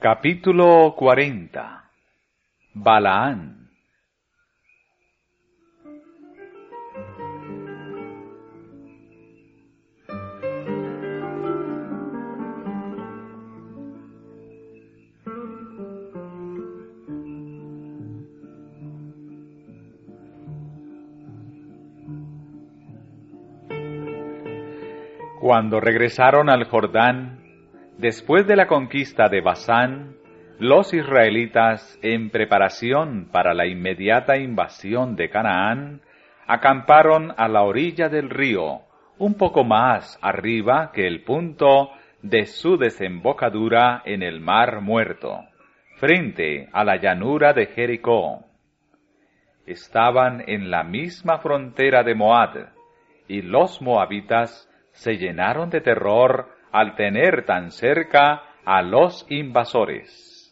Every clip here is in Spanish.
Capítulo 40. Balaán. Cuando regresaron al Jordán, después de la conquista de Basán, los israelitas, en preparación para la inmediata invasión de Canaán, acamparon a la orilla del río, un poco más arriba que el punto de su desembocadura en el Mar Muerto, frente a la llanura de Jericó. Estaban en la misma frontera de Moab, y los moabitas se llenaron de terror al tener tan cerca a los invasores.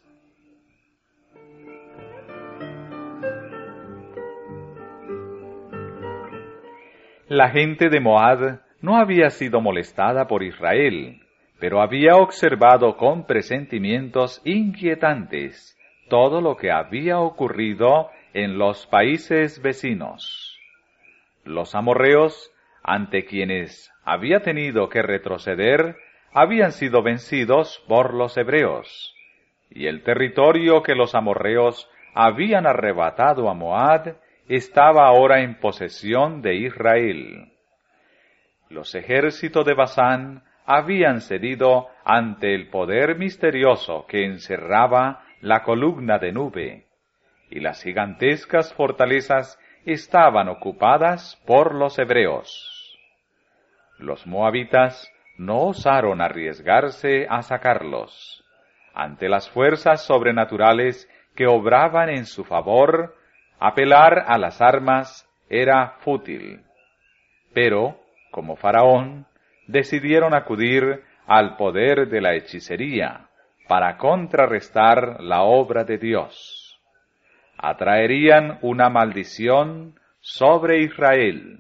La gente de Moab no había sido molestada por Israel, pero había observado con presentimientos inquietantes todo lo que había ocurrido en los países vecinos. Los amorreos, ante quienes había tenido que retroceder, habían sido vencidos por los hebreos, y el territorio que los amorreos habían arrebatado a Moab estaba ahora en posesión de Israel. Los ejércitos de Basán habían cedido ante el poder misterioso que encerraba la columna de nube, y las gigantescas fortalezas estaban ocupadas por los hebreos. Los moabitas no osaron arriesgarse a sacarlos. Ante las fuerzas sobrenaturales que obraban en su favor, apelar a las armas era fútil. Pero, como Faraón, decidieron acudir al poder de la hechicería para contrarrestar la obra de Dios. Atraerían una maldición sobre Israel.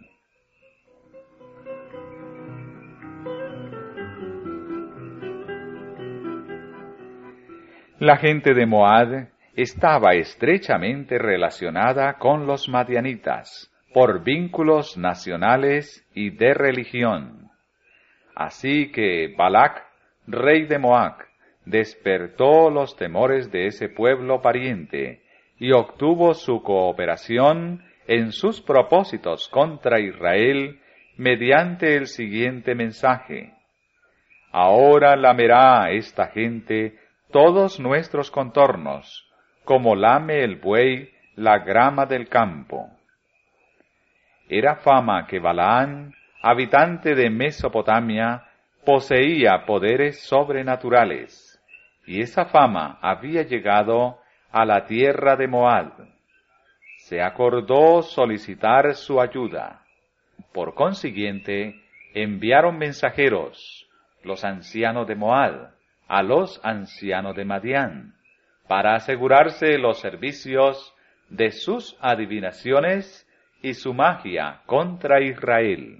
La gente de Moab estaba estrechamente relacionada con los madianitas por vínculos nacionales y de religión. Así que Balac, rey de Moab, despertó los temores de ese pueblo pariente y obtuvo su cooperación en sus propósitos contra Israel mediante el siguiente mensaje: Ahora lamerá esta gente todos nuestros contornos, como lame el buey la grama del campo. Era fama que Balaán, habitante de Mesopotamia, poseía poderes sobrenaturales, y esa fama había llegado a la tierra de Moab. Se acordó solicitar su ayuda. Por consiguiente, enviaron mensajeros, los ancianos de Moab, a los ancianos de Madián, para asegurarse los servicios de sus adivinaciones y su magia contra Israel.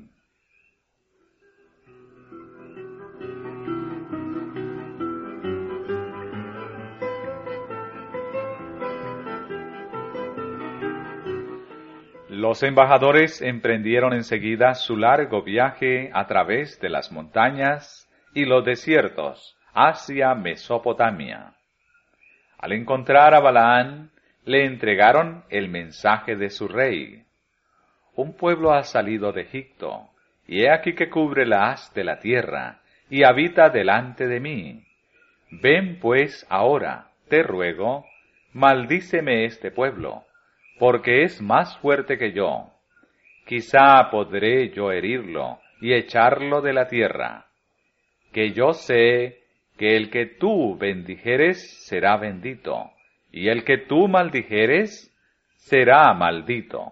Los embajadores emprendieron enseguida su largo viaje a través de las montañas y los desiertos hacia Mesopotamia. Al encontrar a Balaán, le entregaron el mensaje de su rey: Un pueblo ha salido de Egipto, y he aquí que cubre la haz de la tierra, y habita delante de mí. Ven pues ahora, te ruego, maldíceme este pueblo, porque es más fuerte que yo. Quizá podré yo herirlo y echarlo de la tierra. Que yo sé que el que tú bendijeres será bendito, y el que tú maldijeres será maldito.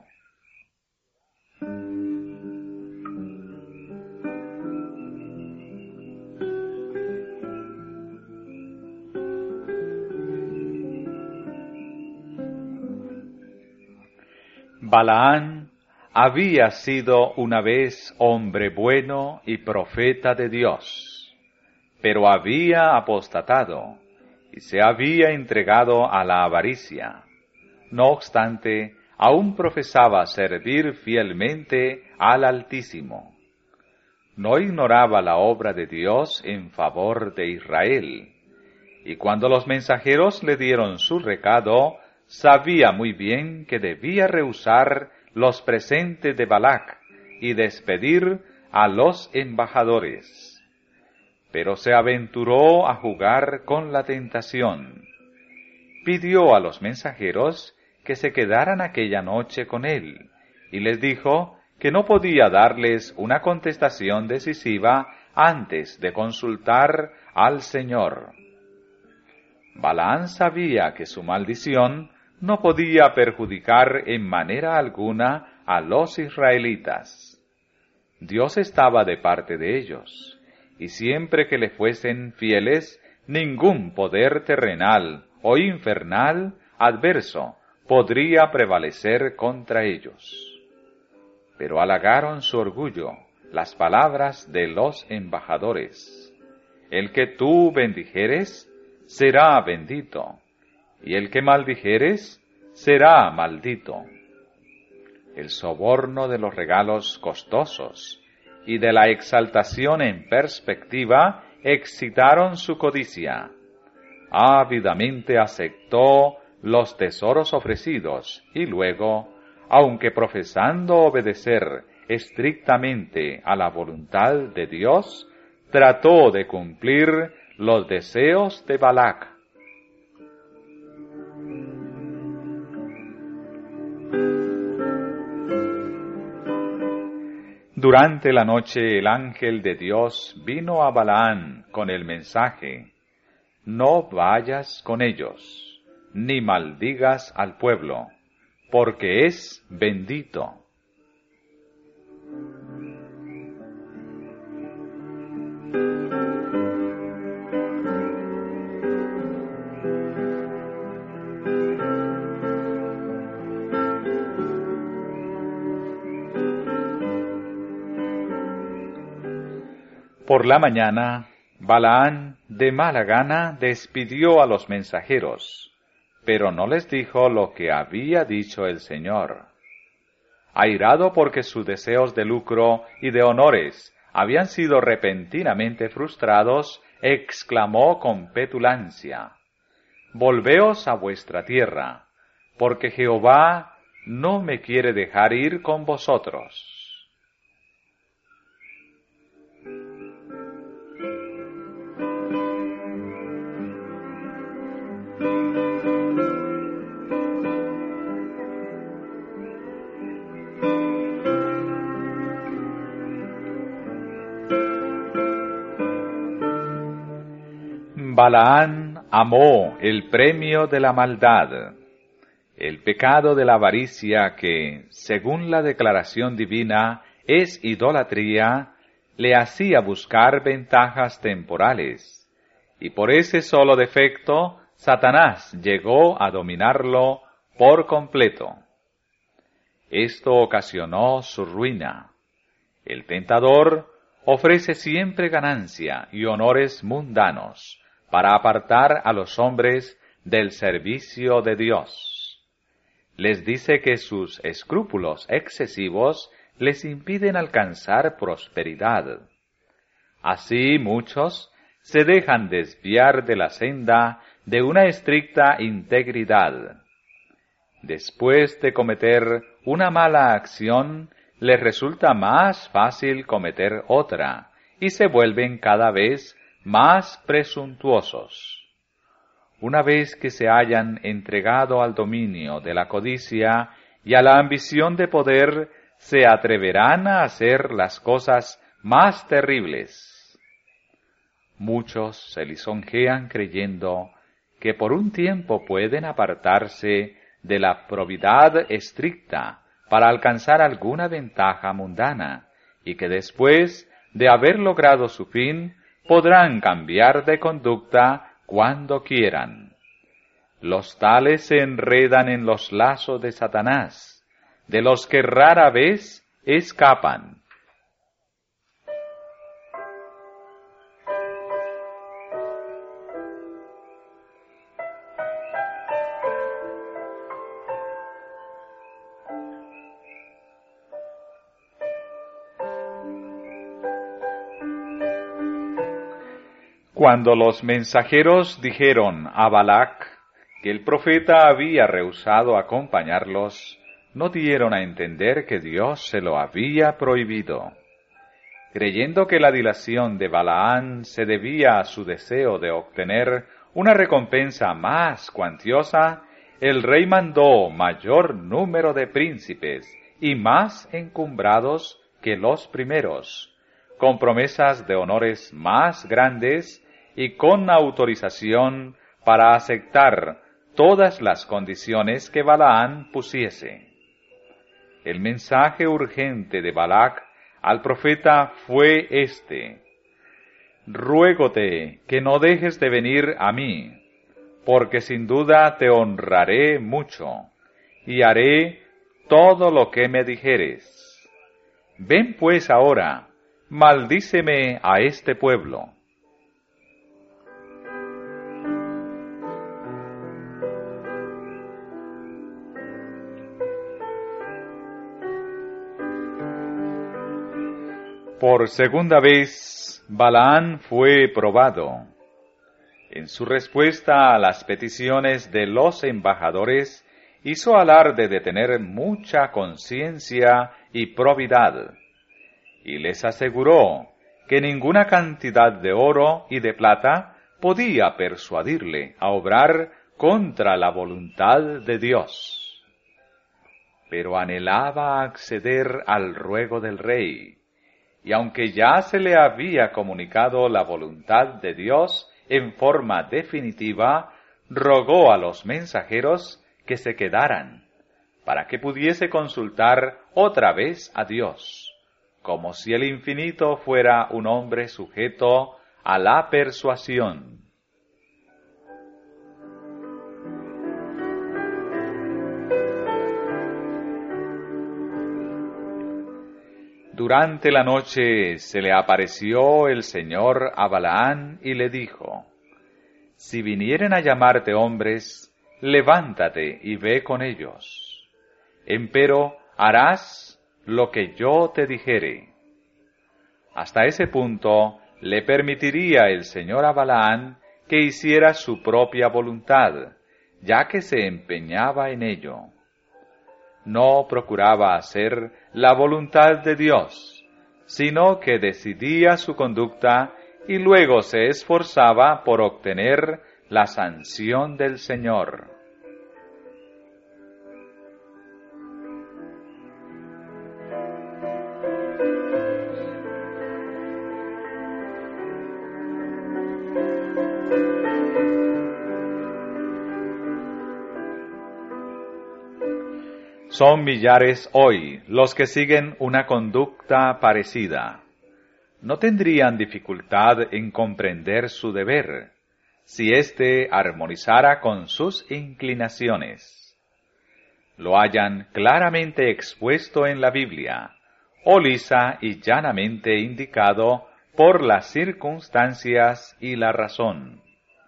Balaán había sido una vez hombre bueno y profeta de Dios, pero había apostatado, y se había entregado a la avaricia. No obstante, aún profesaba servir fielmente al Altísimo. No ignoraba la obra de Dios en favor de Israel, y cuando los mensajeros le dieron su recado, sabía muy bien que debía rehusar los presentes de Balac y despedir a los embajadores. Pero se aventuró a jugar con la tentación. Pidió a los mensajeros que se quedaran aquella noche con él, y les dijo que no podía darles una contestación decisiva antes de consultar al Señor. Balaán sabía que su maldición no podía perjudicar en manera alguna a los israelitas. Dios estaba de parte de ellos, y siempre que le fuesen fieles, ningún poder terrenal o infernal adverso podría prevalecer contra ellos. Pero halagaron su orgullo las palabras de los embajadores. El que tú bendijeres, será bendito, y el que maldijeres, será maldito. El soborno de los regalos costosos y de la exaltación en perspectiva excitaron su codicia. Ávidamente aceptó los tesoros ofrecidos y luego, aunque profesando obedecer estrictamente a la voluntad de Dios, trató de cumplir los deseos de Balac. Durante la noche el ángel de Dios vino a Balaán con el mensaje: no vayas con ellos, ni maldigas al pueblo, porque es bendito. Por la mañana, Balaán de mala gana despidió a los mensajeros, pero no les dijo lo que había dicho el Señor. Airado porque sus deseos de lucro y de honores habían sido repentinamente frustrados, exclamó con petulancia: volveos a vuestra tierra, porque Jehová no me quiere dejar ir con vosotros. Balaán amó el premio de la maldad, el pecado de la avaricia que, según la declaración divina, es idolatría, le hacía buscar ventajas temporales, y por ese solo defecto, Satanás llegó a dominarlo por completo. Esto ocasionó su ruina. El tentador ofrece siempre ganancia y honores mundanos, para apartar a los hombres del servicio de Dios. Les dice que sus escrúpulos excesivos les impiden alcanzar prosperidad. Así muchos se dejan desviar de la senda de una estricta integridad. Después de cometer una mala acción, les resulta más fácil cometer otra, y se vuelven cada vez más presuntuosos. Una vez que se hayan entregado al dominio de la codicia y a la ambición de poder, se atreverán a hacer las cosas más terribles. Muchos se lisonjean creyendo que por un tiempo pueden apartarse de la probidad estricta para alcanzar alguna ventaja mundana, y que después de haber logrado su fin, podrán cambiar de conducta cuando quieran. Los tales se enredan en los lazos de Satanás, de los que rara vez escapan. Cuando los mensajeros dijeron a Balac que el profeta había rehusado acompañarlos, no dieron a entender que Dios se lo había prohibido. Creyendo que la dilación de Balaán se debía a su deseo de obtener una recompensa más cuantiosa, el rey mandó mayor número de príncipes y más encumbrados que los primeros, con promesas de honores más grandes y con autorización para aceptar todas las condiciones que Balaán pusiese. El mensaje urgente de Balac al profeta fue este: ruégote que no dejes de venir a mí, porque sin duda te honraré mucho, y haré todo lo que me dijeres. Ven pues ahora, maldíceme a este pueblo. Por segunda vez, Balaán fue probado. En su respuesta a las peticiones de los embajadores, hizo alarde de tener mucha conciencia y probidad, y les aseguró que ninguna cantidad de oro y de plata podía persuadirle a obrar contra la voluntad de Dios. Pero anhelaba acceder al ruego del rey, y aunque ya se le había comunicado la voluntad de Dios en forma definitiva, rogó a los mensajeros que se quedaran, para que pudiese consultar otra vez a Dios, como si el infinito fuera un hombre sujeto a la persuasión. Durante la noche se le apareció el Señor a Balaán y le dijo: si vinieren a llamarte hombres, levántate y ve con ellos. Empero harás lo que yo te dijere. Hasta ese punto le permitiría el Señor a Balaán que hiciera su propia voluntad, ya que se empeñaba en ello. No procuraba hacer la voluntad de Dios, sino que decidía su conducta y luego se esforzaba por obtener la sanción del Señor. Son millares hoy los que siguen una conducta parecida. No tendrían dificultad en comprender su deber, si éste armonizara con sus inclinaciones. Lo hallan claramente expuesto en la Biblia, o lisa y llanamente indicado por las circunstancias y la razón.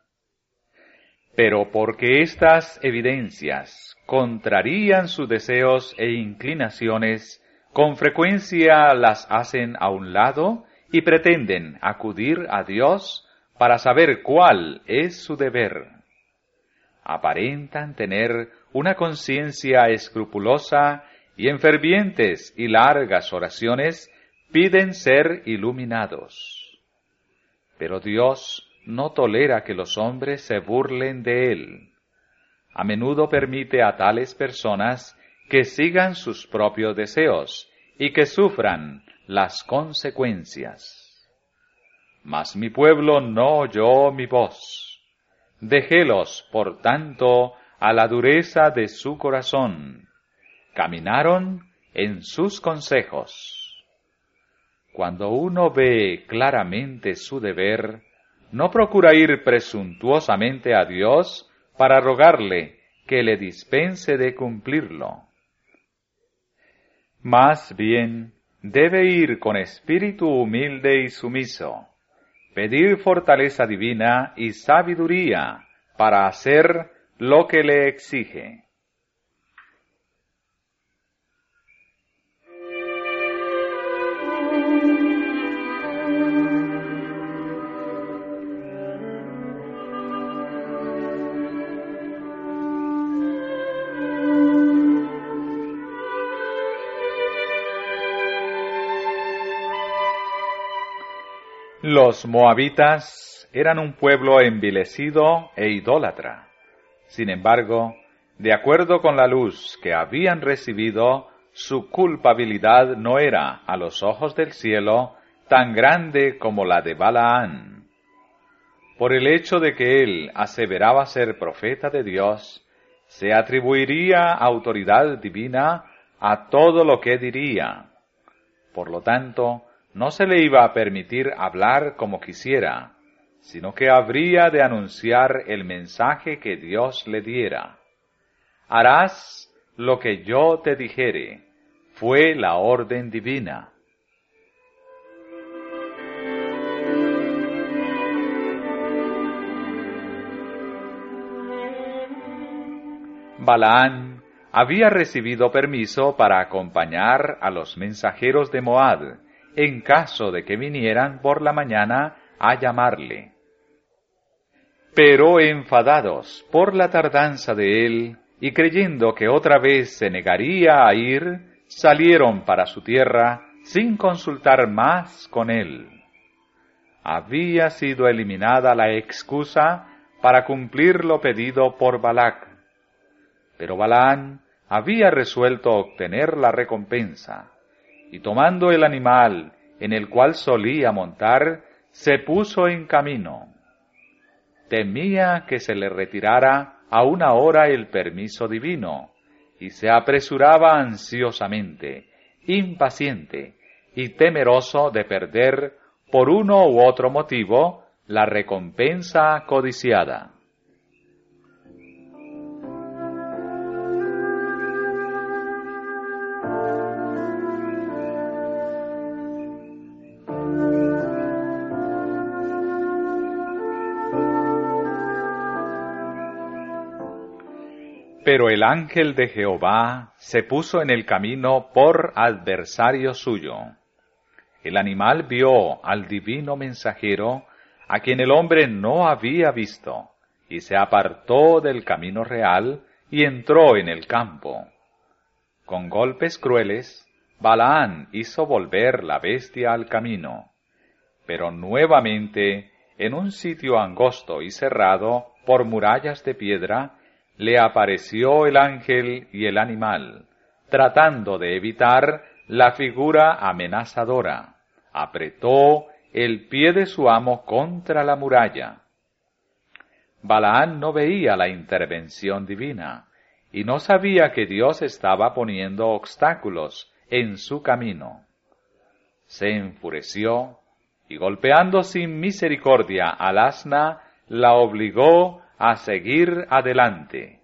Pero porque estas evidencias contrarían sus deseos e inclinaciones, con frecuencia las hacen a un lado y pretenden acudir a Dios para saber cuál es su deber. Aparentan tener una conciencia escrupulosa y en fervientes y largas oraciones piden ser iluminados. Pero Dios no tolera que los hombres se burlen de Él. A menudo permite a tales personas que sigan sus propios deseos y que sufran las consecuencias. Mas mi pueblo no oyó mi voz. Dejélos, por tanto, a la dureza de su corazón. Caminaron en sus consejos. Cuando uno ve claramente su deber, no procura ir presuntuosamente a Dios para rogarle que le dispense de cumplirlo. Más bien, debe ir con espíritu humilde y sumiso, pedir fortaleza divina y sabiduría para hacer lo que le exige. Los moabitas eran un pueblo envilecido e idólatra. Sin embargo, de acuerdo con la luz que habían recibido, su culpabilidad no era, a los ojos del cielo, tan grande como la de Balaán. Por el hecho de que él aseveraba ser profeta de Dios, se atribuiría autoridad divina a todo lo que diría. Por lo tanto, no se le iba a permitir hablar como quisiera, sino que habría de anunciar el mensaje que Dios le diera. Harás lo que yo te dijere, fue la orden divina. Balaán había recibido permiso para acompañar a los mensajeros de Moab, en caso de que vinieran por la mañana a llamarle. Pero enfadados por la tardanza de él, y creyendo que otra vez se negaría a ir, salieron para su tierra sin consultar más con él. Había sido eliminada la excusa para cumplir lo pedido por Balac, pero Balaán había resuelto obtener la recompensa, y tomando el animal en el cual solía montar, se puso en camino. Temía que se le retirara a una hora el permiso divino, y se apresuraba ansiosamente, impaciente y temeroso de perder, por uno u otro motivo, la recompensa codiciada. Pero el ángel de Jehová se puso en el camino por adversario suyo. El animal vio al divino mensajero, a quien el hombre no había visto, y se apartó del camino real y entró en el campo. Con golpes crueles, Balaán hizo volver la bestia al camino, pero nuevamente, en un sitio angosto y cerrado por murallas de piedra, le apareció el ángel y el animal, tratando de evitar la figura amenazadora. Apretó el pie de su amo contra la muralla. Balaán no veía la intervención divina, y no sabía que Dios estaba poniendo obstáculos en su camino. Se enfureció, y golpeando sin misericordia al asna, la obligó a seguir adelante.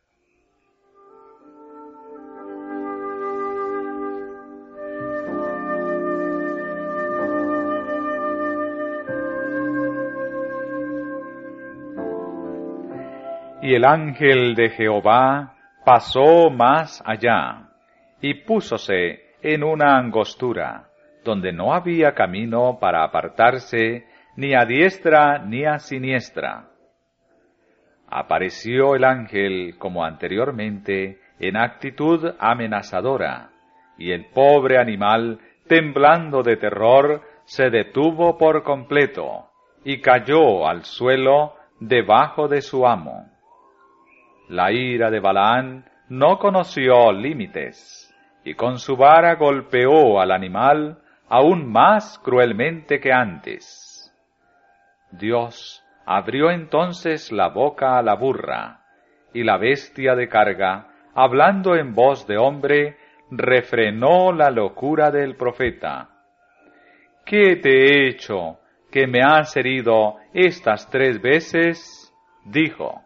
Y el ángel de Jehová pasó más allá, y púsose en una angostura, donde no había camino para apartarse, ni a diestra ni a siniestra. Apareció el ángel como anteriormente en actitud amenazadora, y el pobre animal, temblando de terror, se detuvo por completo, y cayó al suelo debajo de su amo. La ira de Balaán no conoció límites, y con su vara golpeó al animal aún más cruelmente que antes. Dios abrió entonces la boca a la burra, y la bestia de carga, hablando en voz de hombre, refrenó la locura del profeta. ¿Qué te he hecho, que me has herido estas 3 veces? Dijo.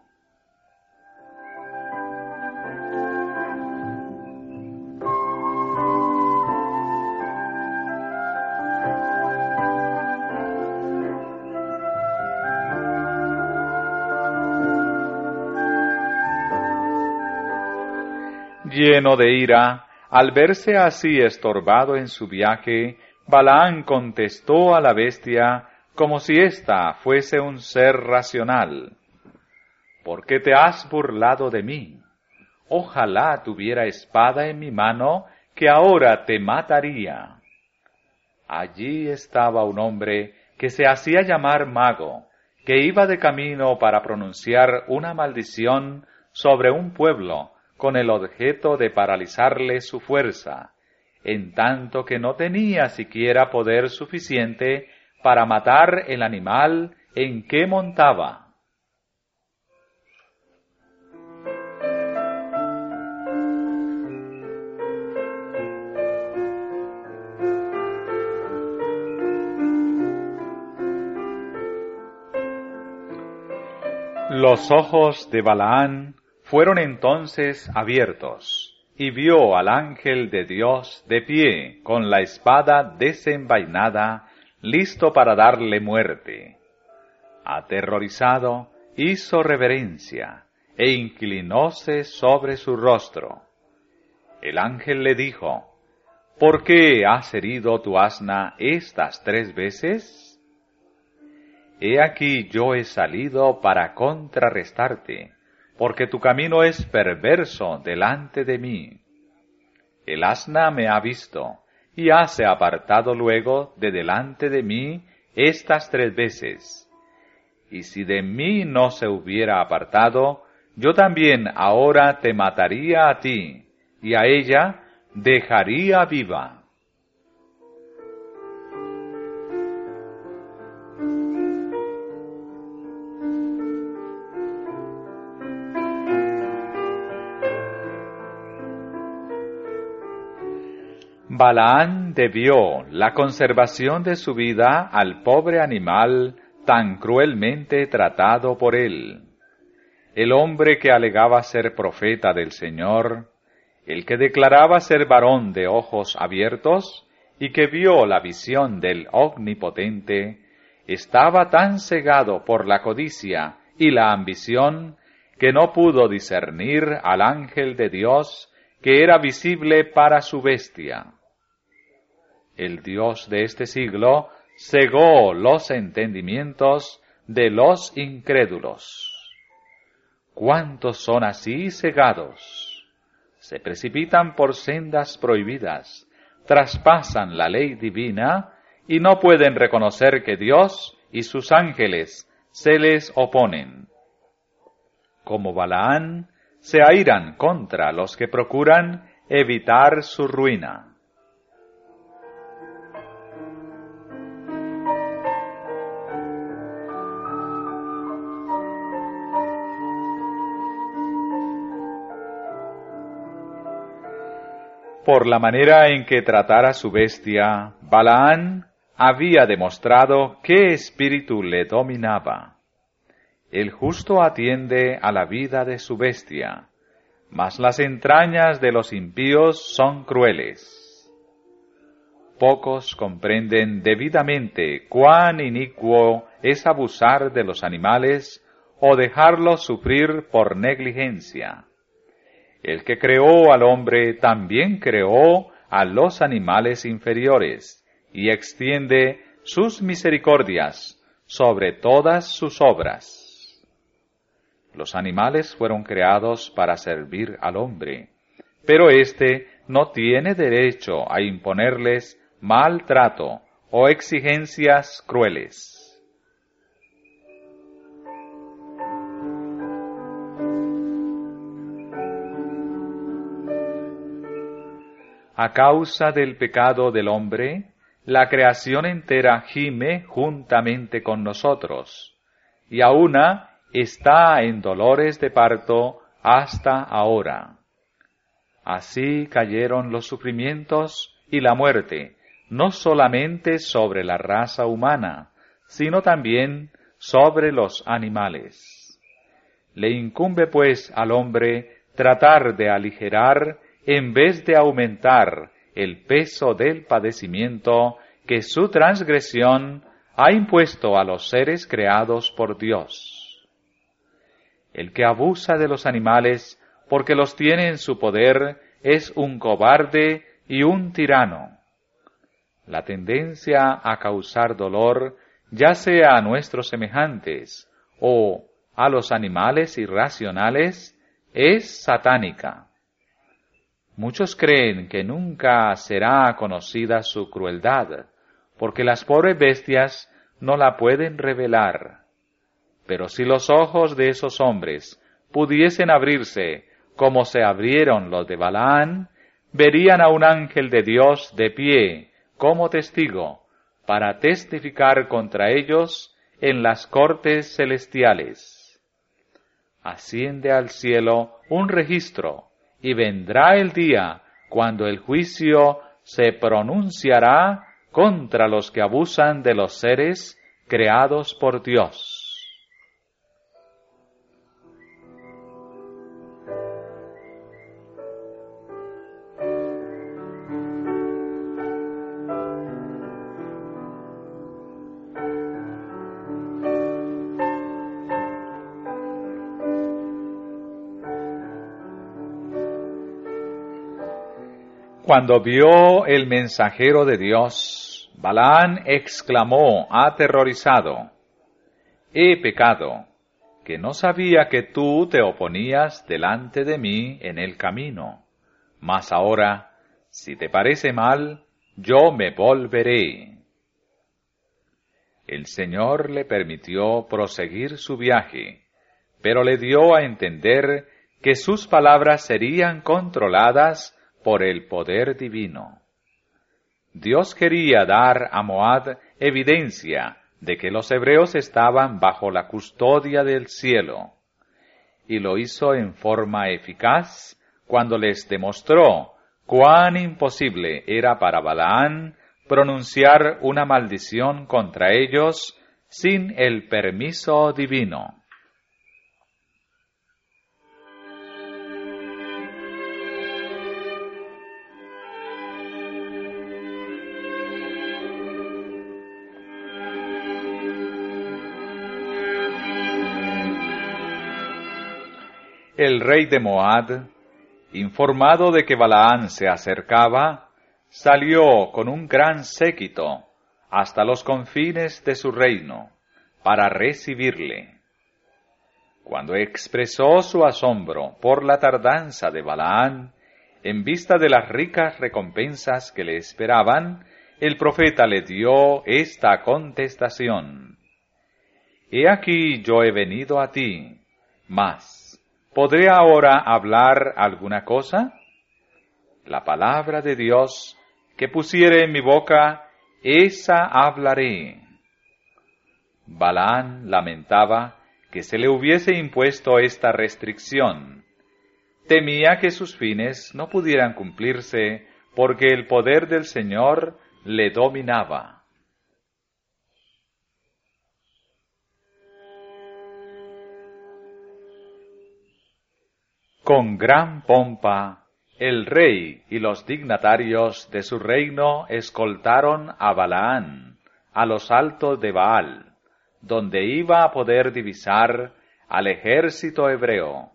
Lleno de ira, al verse así estorbado en su viaje, Balaán contestó a la bestia como si ésta fuese un ser racional. ¿Por qué te has burlado de mí? Ojalá tuviera espada en mi mano, que ahora te mataría. Allí estaba un hombre que se hacía llamar mago, que iba de camino para pronunciar una maldición sobre un pueblo con el objeto de paralizarle su fuerza, en tanto que no tenía siquiera poder suficiente para matar el animal en que montaba. Los ojos de Balaán fueron entonces abiertos, y vio al ángel de Dios de pie, con la espada desenvainada, listo para darle muerte. Aterrorizado, hizo reverencia, e inclinóse sobre su rostro. El ángel le dijo: ¿Por qué has herido tu asna estas 3 veces? He aquí yo he salido para contrarrestarte, porque tu camino es perverso delante de mí. El asna me ha visto, y hase apartado luego de delante de mí estas 3 veces. Y si de mí no se hubiera apartado, yo también ahora te mataría a ti, y a ella dejaría viva. Balaán debió la conservación de su vida al pobre animal tan cruelmente tratado por él. El hombre que alegaba ser profeta del Señor, el que declaraba ser varón de ojos abiertos y que vio la visión del Omnipotente, estaba tan cegado por la codicia y la ambición que no pudo discernir al ángel de Dios que era visible para su bestia. El Dios de este siglo cegó los entendimientos de los incrédulos. ¿Cuántos son así cegados? Se precipitan por sendas prohibidas, traspasan la ley divina y no pueden reconocer que Dios y sus ángeles se les oponen. Como Balaán, se airan contra los que procuran evitar su ruina. Por la manera en que tratara su bestia, Balaán había demostrado qué espíritu le dominaba. El justo atiende a la vida de su bestia, mas las entrañas de los impíos son crueles. Pocos comprenden debidamente cuán inicuo es abusar de los animales o dejarlos sufrir por negligencia. El que creó al hombre también creó a los animales inferiores y extiende sus misericordias sobre todas sus obras. Los animales fueron creados para servir al hombre, pero éste no tiene derecho a imponerles maltrato o exigencias crueles. A causa del pecado del hombre, la creación entera gime juntamente con nosotros, y aúna está en dolores de parto hasta ahora. Así cayeron los sufrimientos y la muerte, no solamente sobre la raza humana, sino también sobre los animales. Le incumbe pues al hombre tratar de aligerar en vez de aumentar el peso del padecimiento que su transgresión ha impuesto a los seres creados por Dios. El que abusa de los animales porque los tiene en su poder es un cobarde y un tirano. La tendencia a causar dolor, ya sea a nuestros semejantes o a los animales irracionales, es satánica. Muchos creen que nunca será conocida su crueldad, porque las pobres bestias no la pueden revelar. Pero si los ojos de esos hombres pudiesen abrirse como se abrieron los de Balaán, verían a un ángel de Dios de pie como testigo para testificar contra ellos en las cortes celestiales. Asciende al cielo un registro, y vendrá el día cuando el juicio se pronunciará contra los que abusan de los seres creados por Dios. Cuando vio el mensajero de Dios, Balaán exclamó aterrorizado: «He pecado, que no sabía que tú te oponías delante de mí en el camino. Mas ahora, si te parece mal, yo me volveré». El Señor le permitió proseguir su viaje, pero le dio a entender que sus palabras serían controladas por el poder divino. Dios quería dar a Moab evidencia de que los hebreos estaban bajo la custodia del cielo, y lo hizo en forma eficaz cuando les demostró cuán imposible era para Balaán pronunciar una maldición contra ellos sin el permiso divino. El rey de Moab, informado de que Balaán se acercaba, salió con un gran séquito hasta los confines de su reino para recibirle. Cuando expresó su asombro por la tardanza de Balaán, en vista de las ricas recompensas que le esperaban, el profeta le dio esta contestación: «He aquí yo he venido a ti, mas ¿podré ahora hablar alguna cosa? La palabra de Dios que pusiere en mi boca, esa hablaré». Balaán lamentaba que se le hubiese impuesto esta restricción. Temía que sus fines no pudieran cumplirse porque el poder del Señor le dominaba. Con gran pompa, el rey y los dignatarios de su reino escoltaron a Balaán a los altos de Baal, donde iba a poder divisar al ejército hebreo.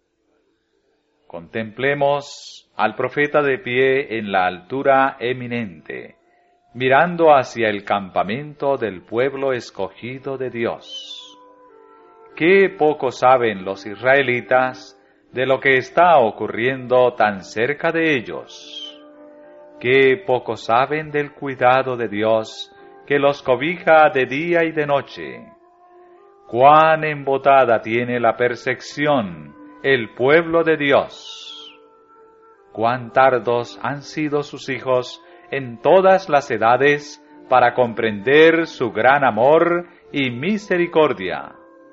Contemplemos al profeta de pie en la altura eminente, mirando hacia el campamento del pueblo escogido de Dios. Qué poco saben los israelitas de lo que está ocurriendo tan cerca de ellos. Qué poco saben del cuidado de Dios que los cobija de día y de noche. Cuán embotada tiene la percepción el pueblo de Dios. Cuán tardos han sido sus hijos en todas las edades para comprender su gran amor y misericordia.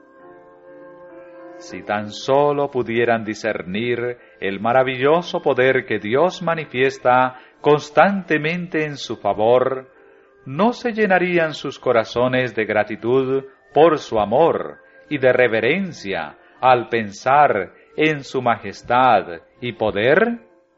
Si tan solo pudieran discernir el maravilloso poder que Dios manifiesta constantemente en su favor, ¿no se llenarían sus corazones de gratitud por su amor y de reverencia al pensar en su majestad y poder?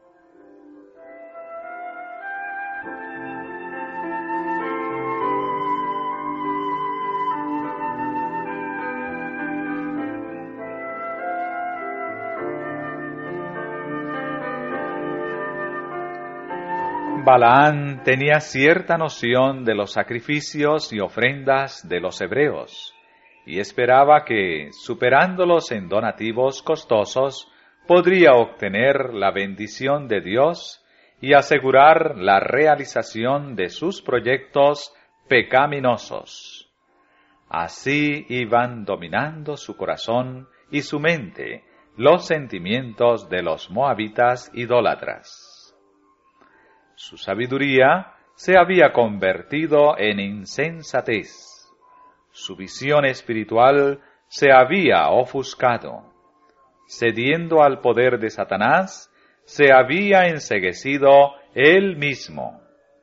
Balaán tenía cierta noción de los sacrificios y ofrendas de los hebreos, y esperaba que, superándolos en donativos costosos, podría obtener la bendición de Dios y asegurar la realización de sus proyectos pecaminosos. Así iban dominando su corazón y su mente los sentimientos de los moabitas idólatras. Su sabiduría se había convertido en insensatez. Su visión espiritual se había ofuscado. Cediendo al poder de Satanás, se había enceguecido él mismo.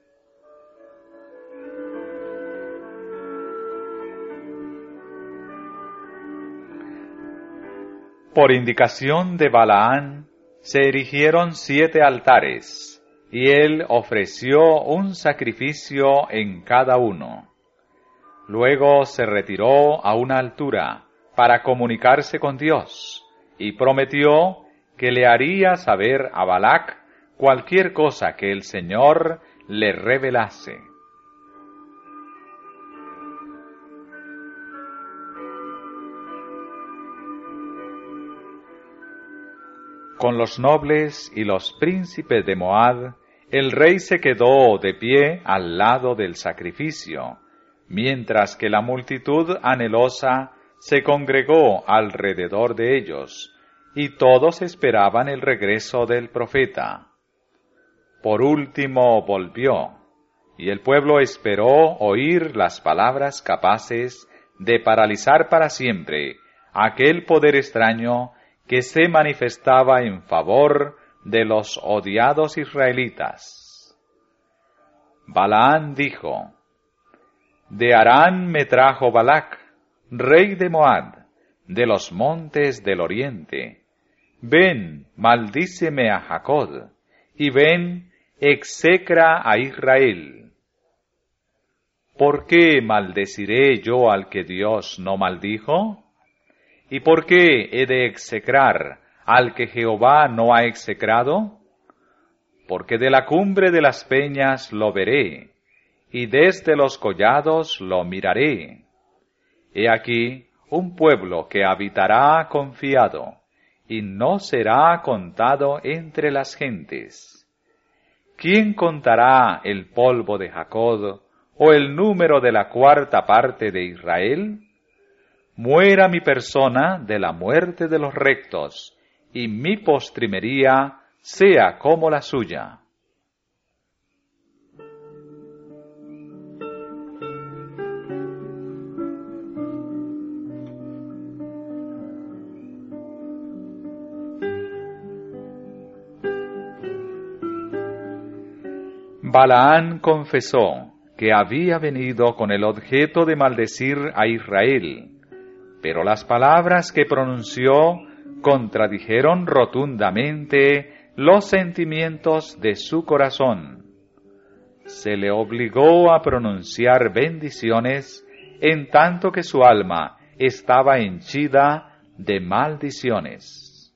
Por indicación de Balaán, se erigieron 7 altares, y él ofreció un sacrificio en cada uno. Luego se retiró a una altura para comunicarse con Dios, y prometió que le haría saber a Balac cualquier cosa que el Señor le revelase. Con los nobles y los príncipes de Moab, el rey se quedó de pie al lado del sacrificio, mientras que la multitud anhelosa se congregó alrededor de ellos, y todos esperaban el regreso del profeta. Por último volvió, y el pueblo esperó oír las palabras capaces de paralizar para siempre aquel poder extraño que se manifestaba en favor de los odiados israelitas. Balaán dijo: De Harán me trajo Balac, rey de Moab, de los montes del oriente. Ven, maldíceme a Jacob, y ven, execra a Israel. ¿Por qué maldeciré yo al que Dios no maldijo? ¿Y por qué he de execrar al que Jehová no ha execrado? Porque de la cumbre de las peñas lo veré, y desde los collados lo miraré. He aquí un pueblo que habitará confiado, y no será contado entre las gentes. ¿Quién contará el polvo de Jacob, o el número de la 4ª parte de Israel? Muera mi persona de la muerte de los rectos, y mi postrimería sea como la suya. Balaán confesó que había venido con el objeto de maldecir a Israel, pero las palabras que pronunció contradijeron rotundamente los sentimientos de su corazón. Se le obligó a pronunciar bendiciones, en tanto que su alma estaba henchida de maldiciones.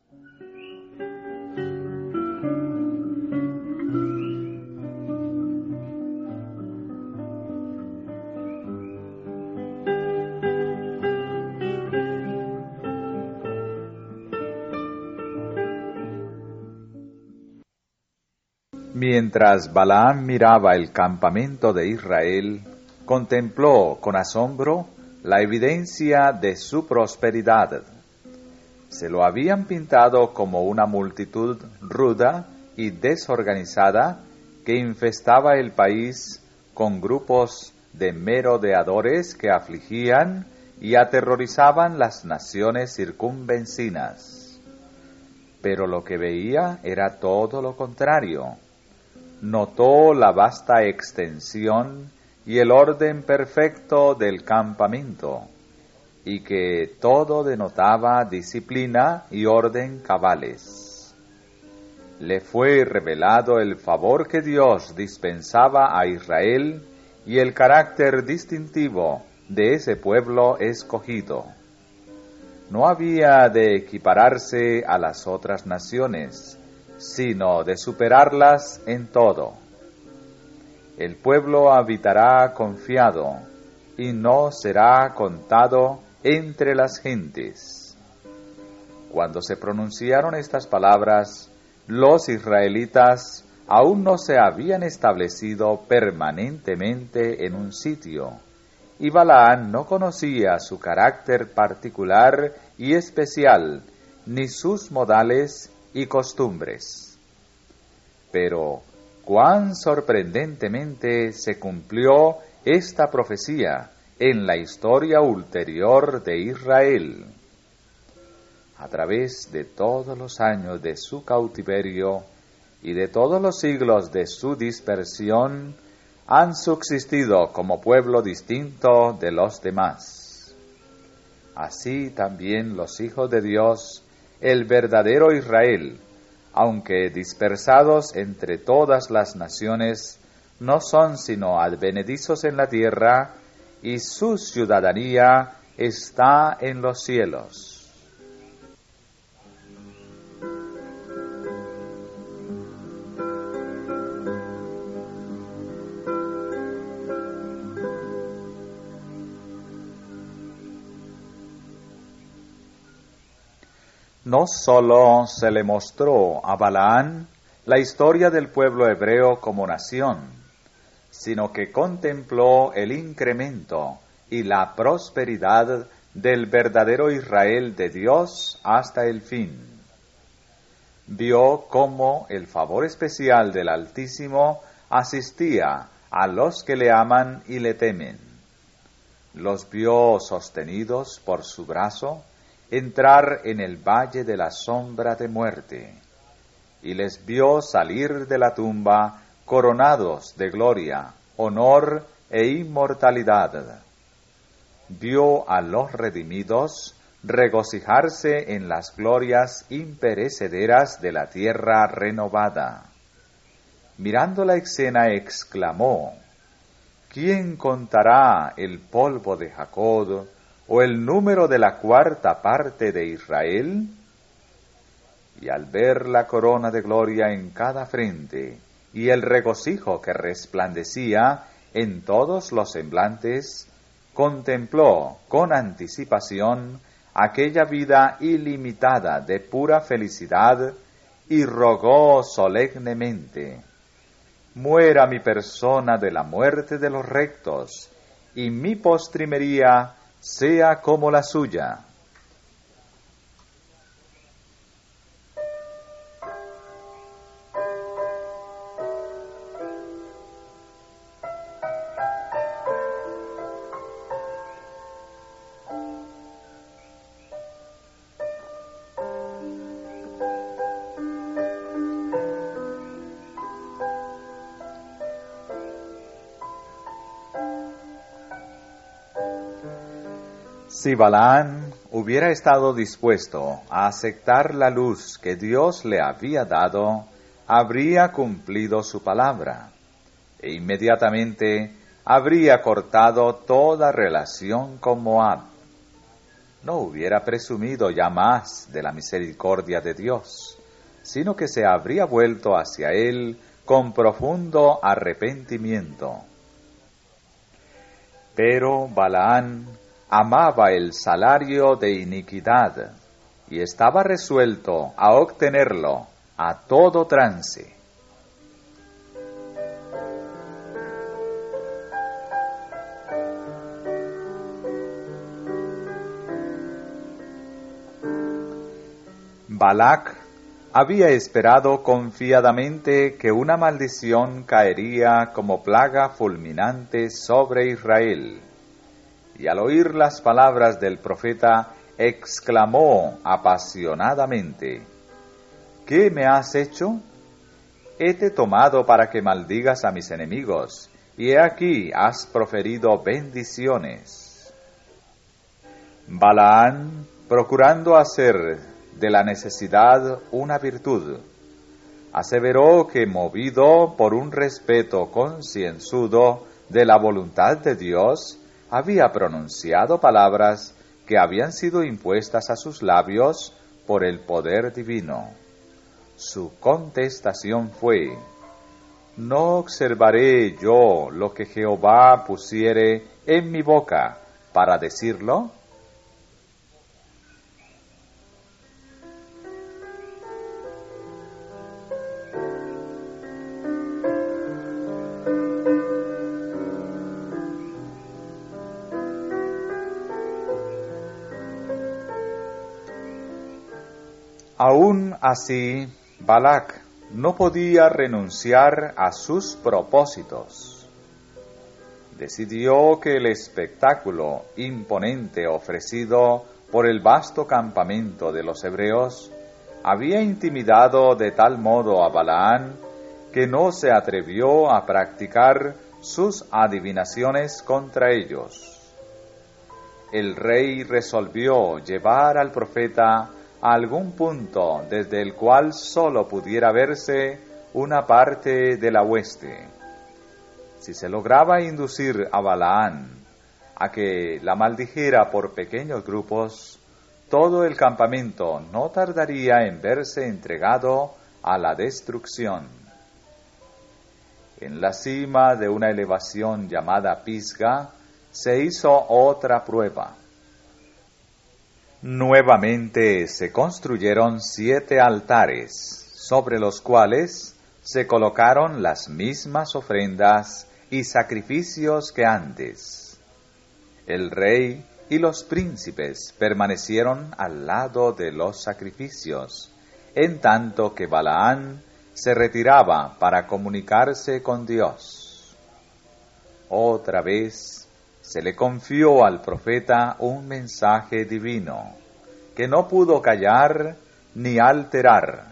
Mientras Balaam miraba el campamento de Israel, contempló con asombro la evidencia de su prosperidad. Se lo habían pintado como una multitud ruda y desorganizada que infestaba el país con grupos de merodeadores que afligían y aterrorizaban las naciones circunvecinas. Pero lo que veía era todo lo contrario. Notó la vasta extensión y el orden perfecto del campamento, y que todo denotaba disciplina y orden cabales. Le fue revelado el favor que Dios dispensaba a Israel y el carácter distintivo de ese pueblo escogido. No había de equipararse a las otras naciones, sino de superarlas en todo. El pueblo habitará confiado, y no será contado entre las gentes. Cuando se pronunciaron estas palabras, los israelitas aún no se habían establecido permanentemente en un sitio, y Balaán no conocía su carácter particular y especial, ni sus modales y costumbres. Pero cuán sorprendentemente se cumplió esta profecía en la historia ulterior de Israel. A través de todos los años de su cautiverio y de todos los siglos de su dispersión, han subsistido como pueblo distinto de los demás. Así también los hijos de Dios, el verdadero Israel, aunque dispersados entre todas las naciones, no son sino advenedizos en la tierra, y su ciudadanía está en los cielos. No sólo se le mostró a Balaán la historia del pueblo hebreo como nación, sino que contempló el incremento y la prosperidad del verdadero Israel de Dios hasta el fin. Vio cómo el favor especial del Altísimo asistía a los que le aman y le temen. Los vio sostenidos por su brazo, entrar en el valle de la sombra de muerte, y les vio salir de la tumba coronados de gloria, honor e inmortalidad. Vio a los redimidos regocijarse en las glorias imperecederas de la tierra renovada. Mirando la escena exclamó: ¿Quién contará el polvo de Jacob, o el número de la cuarta parte de Israel? Y al ver la corona de gloria en cada frente, y el regocijo que resplandecía en todos los semblantes, contempló con anticipación aquella vida ilimitada de pura felicidad, y rogó solemnemente: muera mi persona de la muerte de los rectos, y mi postrimería sea como la suya. Si Balaán hubiera estado dispuesto a aceptar la luz que Dios le había dado, habría cumplido su palabra, e inmediatamente habría cortado toda relación con Moab. No hubiera presumido ya más de la misericordia de Dios, sino que se habría vuelto hacia él con profundo arrepentimiento. Pero Balaán amaba el salario de iniquidad, y estaba resuelto a obtenerlo a todo trance. Balac había esperado confiadamente que una maldición caería como plaga fulminante sobre Israel, y al oír las palabras del profeta, exclamó apasionadamente: ¿Qué me has hecho? Hete tomado para que maldigas a mis enemigos, y he aquí has proferido bendiciones. Balaán, procurando hacer de la necesidad una virtud, aseveró que, movido por un respeto concienzudo de la voluntad de Dios, había pronunciado palabras que habían sido impuestas a sus labios por el poder divino. Su contestación fue: ¿no observaré yo lo que Jehová pusiere en mi boca para decirlo? Aún así, Balac no podía renunciar a sus propósitos. Decidió que el espectáculo imponente ofrecido por el vasto campamento de los hebreos había intimidado de tal modo a Balaán que no se atrevió a practicar sus adivinaciones contra ellos. El rey resolvió llevar al profeta a algún punto desde el cual sólo pudiera verse una parte de la hueste. Si se lograba inducir a Balaán a que la maldijera por pequeños grupos, todo el campamento no tardaría en verse entregado a la destrucción. En la cima de una elevación llamada Pisga se hizo otra prueba. Nuevamente se construyeron 7 altares, sobre los cuales se colocaron las mismas ofrendas y sacrificios que antes. El rey y los príncipes permanecieron al lado de los sacrificios, en tanto que Balaán se retiraba para comunicarse con Dios. Otra vez se le confió al profeta un mensaje divino, que no pudo callar ni alterar.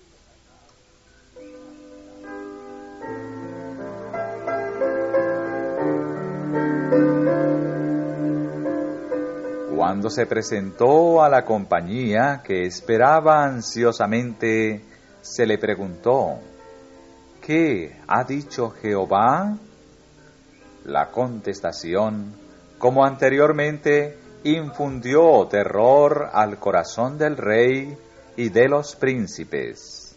Cuando se presentó a la compañía que esperaba ansiosamente, se le preguntó: ¿qué ha dicho Jehová? La contestación, como anteriormente, infundió terror al corazón del rey y de los príncipes.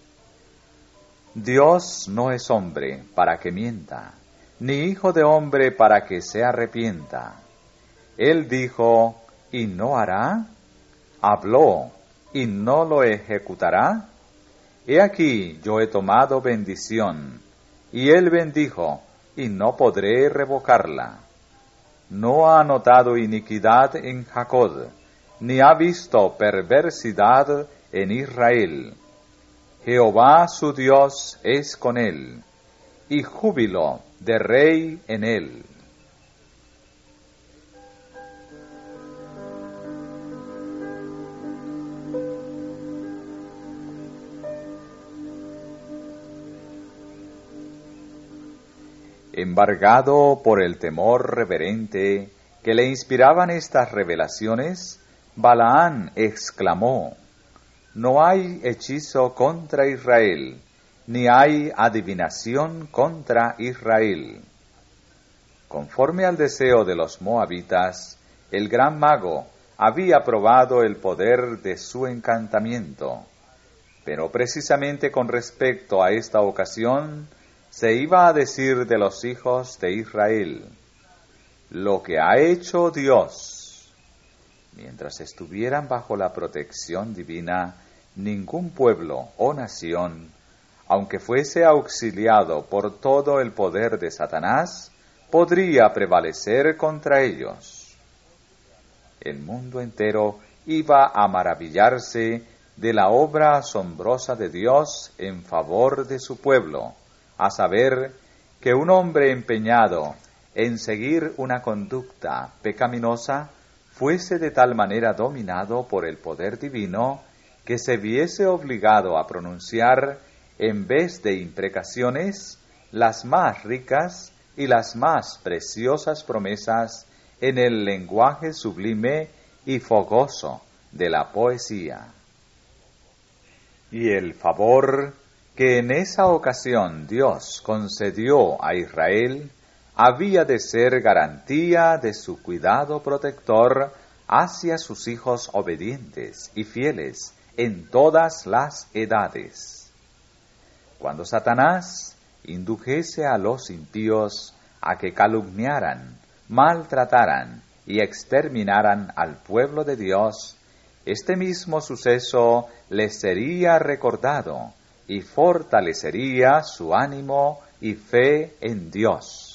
Dios no es hombre para que mienta, ni hijo de hombre para que se arrepienta. Él dijo, ¿y no hará? Habló, ¿y no lo ejecutará? He aquí yo he tomado bendición, y él bendijo, y no podré revocarla. No ha notado iniquidad en Jacob, ni ha visto perversidad en Israel. Jehová su Dios es con él, y júbilo de rey en él. Embargado por el temor reverente que le inspiraban estas revelaciones, Balaán exclamó: no hay hechizo contra Israel, ni hay adivinación contra Israel. Conforme al deseo de los moabitas, el gran mago había probado el poder de su encantamiento, pero precisamente con respecto a esta ocasión, se iba a decir de los hijos de Israel: lo que ha hecho Dios. Mientras estuvieran bajo la protección divina, ningún pueblo o nación, aunque fuese auxiliado por todo el poder de Satanás, podría prevalecer contra ellos. El mundo entero iba a maravillarse de la obra asombrosa de Dios en favor de su pueblo, a saber, que un hombre empeñado en seguir una conducta pecaminosa fuese de tal manera dominado por el poder divino que se viese obligado a pronunciar, en vez de imprecaciones, las más ricas y las más preciosas promesas en el lenguaje sublime y fogoso de la poesía. Y el favor que en esa ocasión Dios concedió a Israel había de ser garantía de su cuidado protector hacia sus hijos obedientes y fieles en todas las edades. Cuando Satanás indujese a los impíos a que calumniaran, maltrataran y exterminaran al pueblo de Dios, este mismo suceso les sería recordado y fortalecería su ánimo y fe en Dios.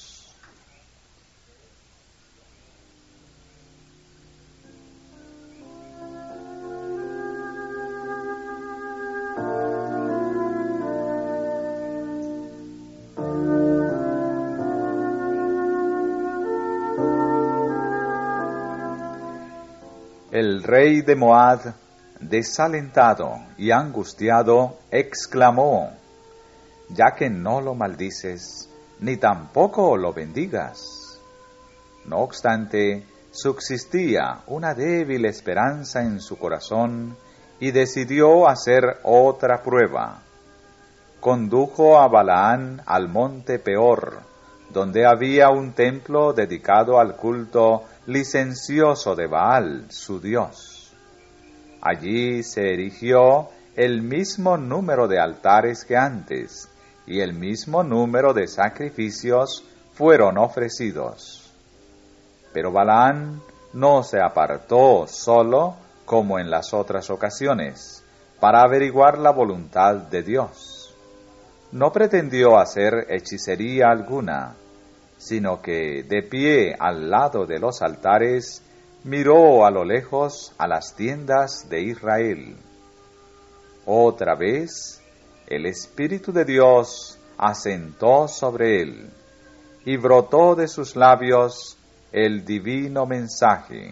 El rey de Moab, desalentado y angustiado, exclamó: ya que no lo maldices, ni tampoco lo bendigas. No obstante, subsistía una débil esperanza en su corazón y decidió hacer otra prueba. Condujo a Balaán al monte Peor, donde había un templo dedicado al culto licencioso de Baal, su dios. Allí se erigió el mismo número de altares que antes, y el mismo número de sacrificios fueron ofrecidos. Pero Balaán no se apartó solo, como en las otras ocasiones, para averiguar la voluntad de Dios. No pretendió hacer hechicería alguna, sino que, de pie al lado de los altares, miró a lo lejos a las tiendas de Israel. Otra vez, el Espíritu de Dios asentó sobre él, y brotó de sus labios el divino mensaje.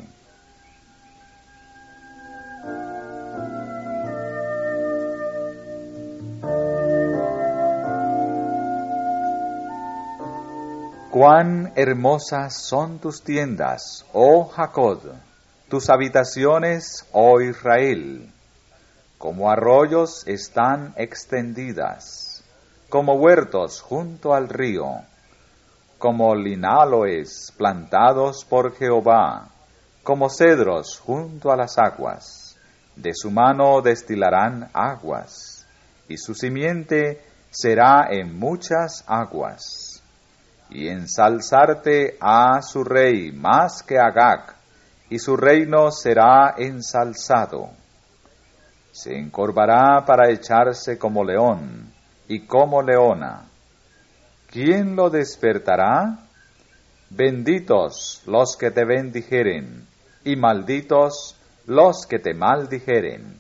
Cuán hermosas son tus tiendas, oh Jacob, tus habitaciones, oh Israel. Como arroyos están extendidas, como huertos junto al río, como linaloes plantados por Jehová, como cedros junto a las aguas. De su mano destilarán aguas, y su simiente será en muchas aguas. Y ensalzarte a su rey más que Agag, y su reino será ensalzado. Se encorvará para echarse como león, y como leona. ¿Quién lo despertará? Benditos los que te bendijeren, y malditos los que te maldijeren.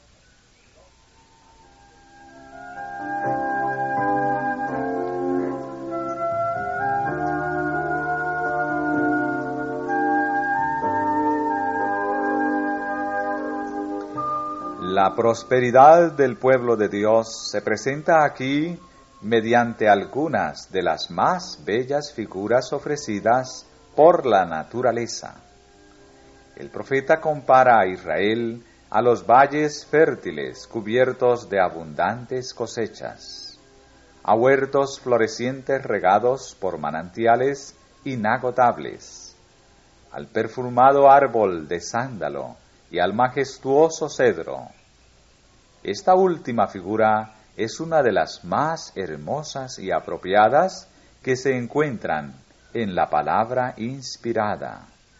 La prosperidad del pueblo de Dios se presenta aquí mediante algunas de las más bellas figuras ofrecidas por la naturaleza. El profeta compara a Israel a los valles fértiles cubiertos de abundantes cosechas, a huertos florecientes regados por manantiales inagotables, al perfumado árbol de sándalo y al majestuoso cedro. Esta última figura es una de las más hermosas y apropiadas que se encuentran en la palabra inspirada.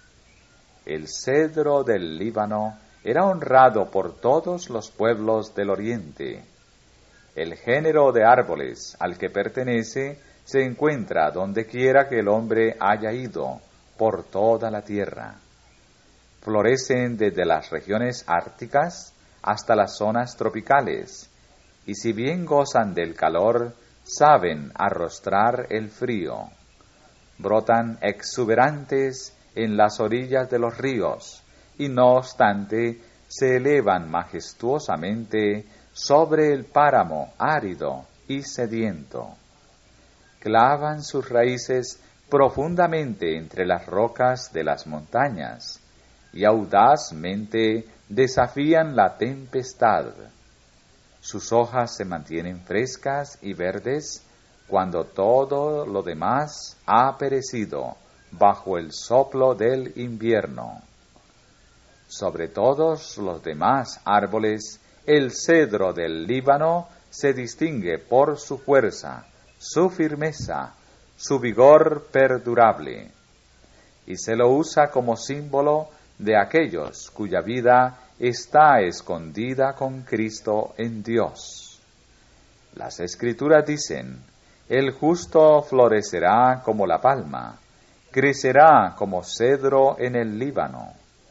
El cedro del Líbano era honrado por todos los pueblos del oriente. El género de árboles al que pertenece se encuentra donde quiera que el hombre haya ido, por toda la tierra. Florecen desde las regiones árticas hasta las zonas tropicales, y si bien gozan del calor, saben arrostrar el frío. Brotan exuberantes en las orillas de los ríos, y no obstante se elevan majestuosamente sobre el páramo árido y sediento. Clavan sus raíces profundamente entre las rocas de las montañas, y audazmente desafían la tempestad. Sus hojas se mantienen frescas y verdes cuando todo lo demás ha perecido bajo el soplo del invierno. Sobre todos los demás árboles, el cedro del Líbano se distingue por su fuerza, su firmeza, su vigor perdurable, y se lo usa como símbolo de aquellos cuya vida está escondida con Cristo en Dios. Las Escrituras dicen: el justo florecerá como la palma, crecerá como cedro en el Líbano.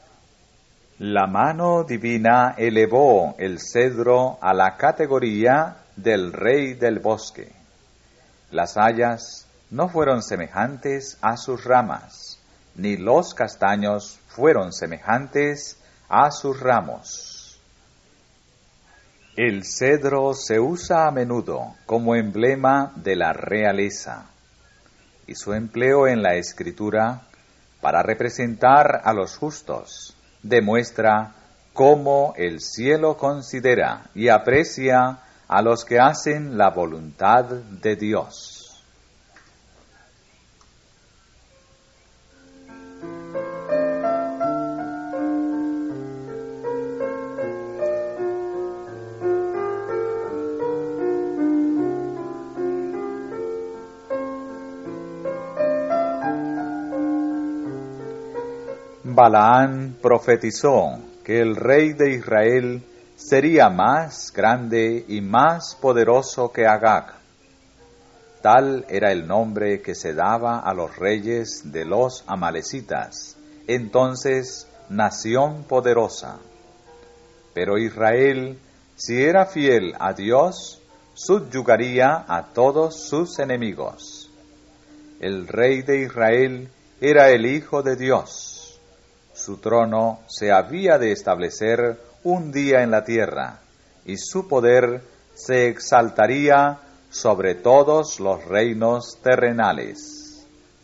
La mano divina elevó el cedro a la categoría del rey del bosque. Las hayas no fueron semejantes a sus ramas, ni los castaños fueron semejantes a sus ramos. El cedro se usa a menudo como emblema de la realeza, y su empleo en la Escritura para representar a los justos demuestra cómo el cielo considera y aprecia a los que hacen la voluntad de Dios. Balaán profetizó que el rey de Israel sería más grande y más poderoso que Agag. Tal era el nombre que se daba a los reyes de los amalecitas, entonces nación poderosa. Pero Israel, si era fiel a Dios, subyugaría a todos sus enemigos. El rey de Israel era el Hijo de Dios. Su trono se había de establecer un día en la tierra, y su poder se exaltaría sobre todos los reinos terrenales.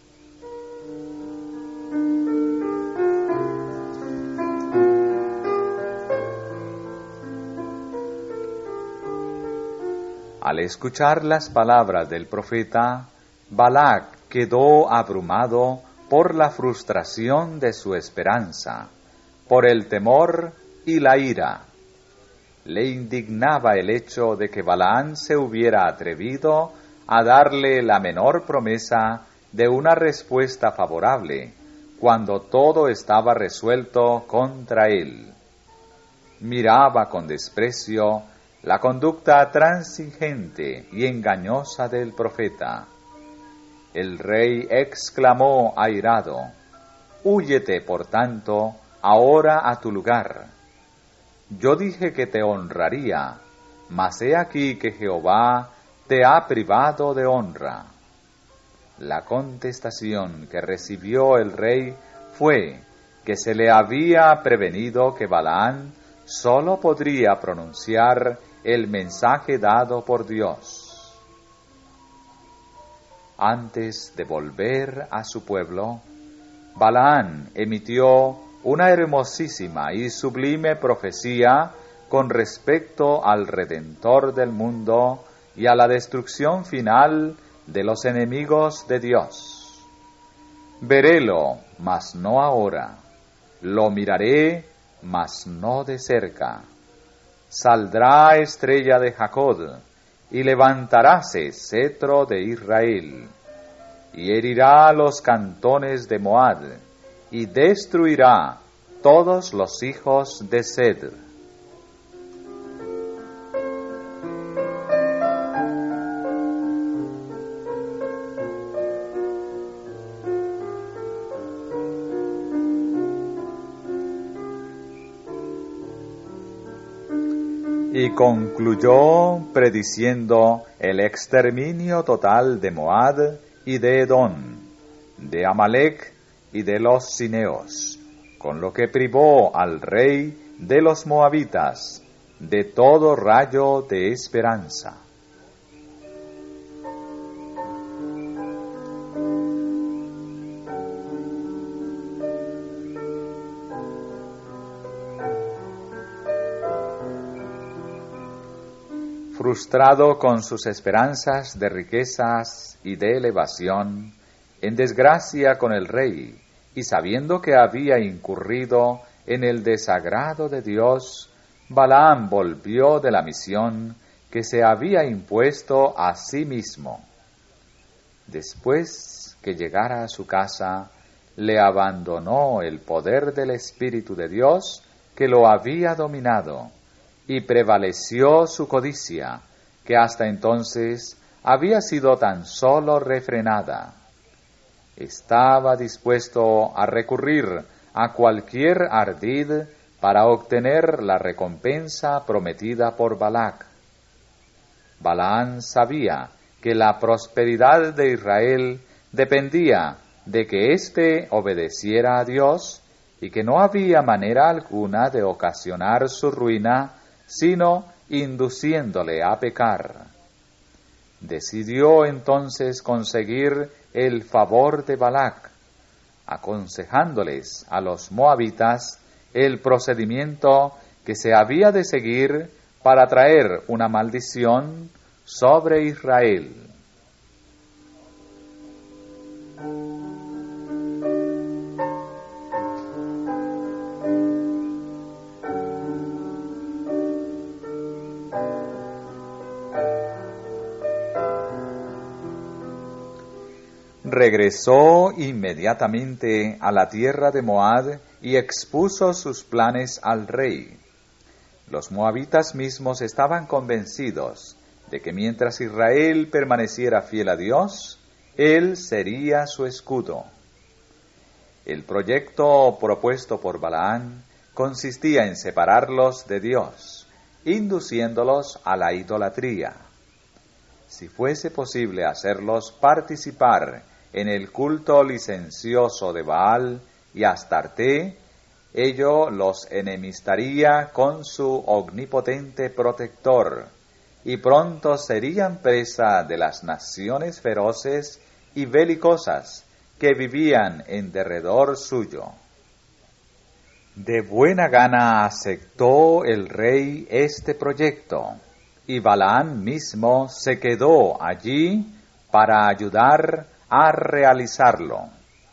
Al escuchar las palabras del profeta, Balac quedó abrumado por la frustración de su esperanza, por el temor y la ira. Le indignaba el hecho de que Balaán se hubiera atrevido a darle la menor promesa de una respuesta favorable, cuando todo estaba resuelto contra él. Miraba con desprecio la conducta transigente y engañosa del profeta. El rey exclamó airado: «Húyete, por tanto, ahora a tu lugar. Yo dije que te honraría, mas he aquí que Jehová te ha privado de honra». La contestación que recibió el rey fue que se le había prevenido que Balaán sólo podría pronunciar el mensaje dado por Dios. Antes de volver a su pueblo, Balaán emitió una hermosísima y sublime profecía con respecto al Redentor del mundo y a la destrucción final de los enemigos de Dios. Verélo, mas no ahora. Lo miraré, mas no de cerca. Saldrá estrella de Jacob, y levantaráse cetro de Israel, y herirá los cantones de Moab, y destruirá todos los hijos de Cedr. Y concluyó prediciendo el exterminio total de Moab y de Edom, de Amalec y de los cineos, con lo que privó al rey de los moabitas de todo rayo de esperanza. Frustrado con sus esperanzas de riquezas y de elevación, en desgracia con el rey, y sabiendo que había incurrido en el desagrado de Dios, Balaam volvió de la misión que se había impuesto a sí mismo. Después que llegara a su casa, le abandonó el poder del Espíritu de Dios que lo había dominado, y prevaleció su codicia, que hasta entonces había sido tan solo refrenada. Estaba dispuesto a recurrir a cualquier ardid para obtener la recompensa prometida por Balac. Balaán sabía que la prosperidad de Israel dependía de que éste obedeciera a Dios y que no había manera alguna de ocasionar su ruina, sino induciéndole a pecar. Decidió entonces conseguir el favor de Balac, aconsejándoles a los moabitas el procedimiento que se había de seguir para traer una maldición sobre Israel. Regresó inmediatamente a la tierra de Moab y expuso sus planes al rey. Los moabitas mismos estaban convencidos de que mientras Israel permaneciera fiel a Dios, Él sería su escudo. El proyecto propuesto por Balaán consistía en separarlos de Dios, induciéndolos a la idolatría. Si fuese posible hacerlos participar en el culto licencioso de Baal y Astarté, ello los enemistaría con su omnipotente protector, y pronto serían presa de las naciones feroces y belicosas que vivían en derredor suyo. De buena gana aceptó el rey este proyecto, y Balaán mismo se quedó allí para ayudar a realizarlo.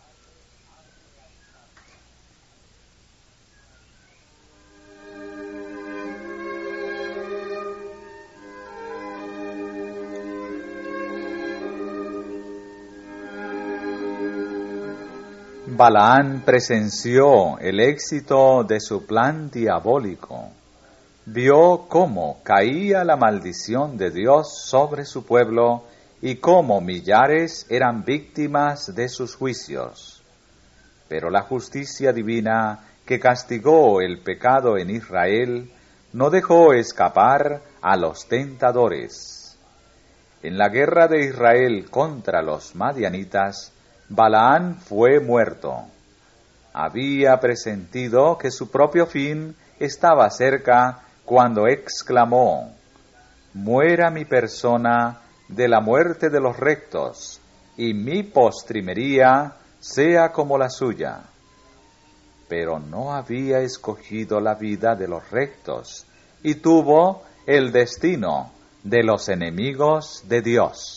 Balaán presenció el éxito de su plan diabólico. Vio cómo caía la maldición de Dios sobre su pueblo y cómo millares eran víctimas de sus juicios. Pero la justicia divina que castigó el pecado en Israel no dejó escapar a los tentadores. En la guerra de Israel contra los madianitas, Balaán fue muerto. Había presentido que su propio fin estaba cerca cuando exclamó: «Muera mi persona de la muerte de los rectos, y mi postrimería sea como la suya». Pero no había escogido la vida de los rectos, y tuvo el destino de los enemigos de Dios.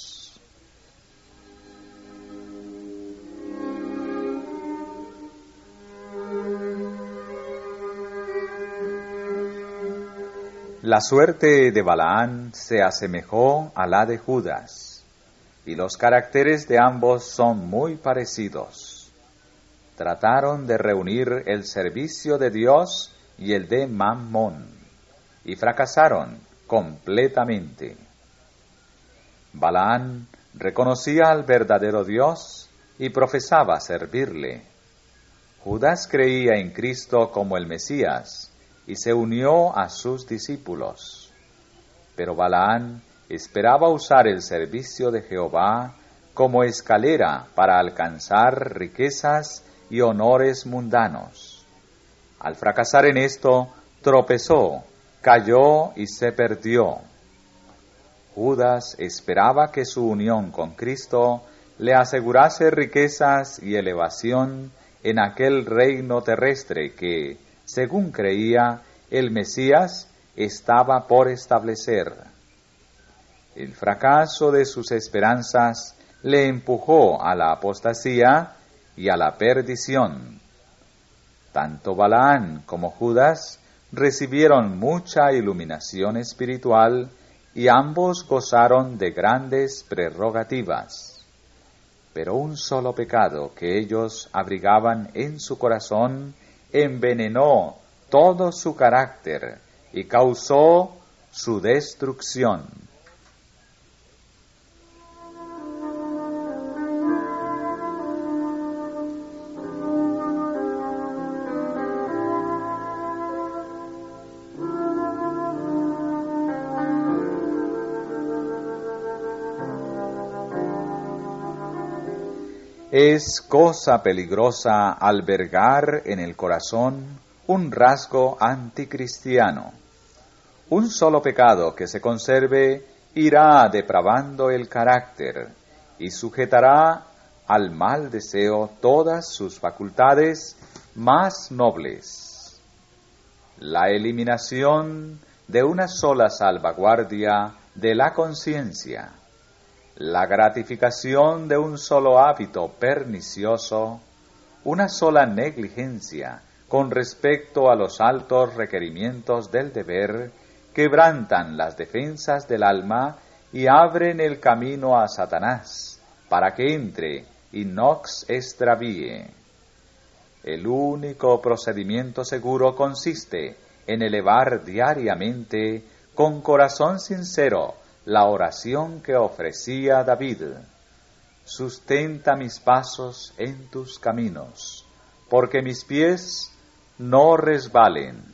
La suerte de Balaán se asemejó a la de Judas, y los caracteres de ambos son muy parecidos. Trataron de reunir el servicio de Dios y el de Mammón, y fracasaron completamente. Balaán reconocía al verdadero Dios y profesaba servirle. Judas creía en Cristo como el Mesías, y se unió a sus discípulos. Pero Balaán esperaba usar el servicio de Jehová como escalera para alcanzar riquezas y honores mundanos. Al fracasar en esto, tropezó, cayó y se perdió. Judas esperaba que su unión con Cristo le asegurase riquezas y elevación en aquel reino terrestre que, según creía, el Mesías estaba por establecer. El fracaso de sus esperanzas le empujó a la apostasía y a la perdición. Tanto Balaán como Judas recibieron mucha iluminación espiritual y ambos gozaron de grandes prerrogativas. Pero un solo pecado que ellos abrigaban en su corazón envenenó todo su carácter y causó su destrucción. Es cosa peligrosa albergar en el corazón un rasgo anticristiano. Un solo pecado que se conserve irá depravando el carácter y sujetará al mal deseo todas sus facultades más nobles. La eliminación de una sola salvaguardia de la conciencia, la gratificación de un solo hábito pernicioso, una sola negligencia con respecto a los altos requerimientos del deber, quebrantan las defensas del alma y abren el camino a Satanás para que entre y nos extravíe. El único procedimiento seguro consiste en elevar diariamente con corazón sincero la oración que ofrecía David. Sustenta mis pasos en tus caminos, porque mis pies no resbalen.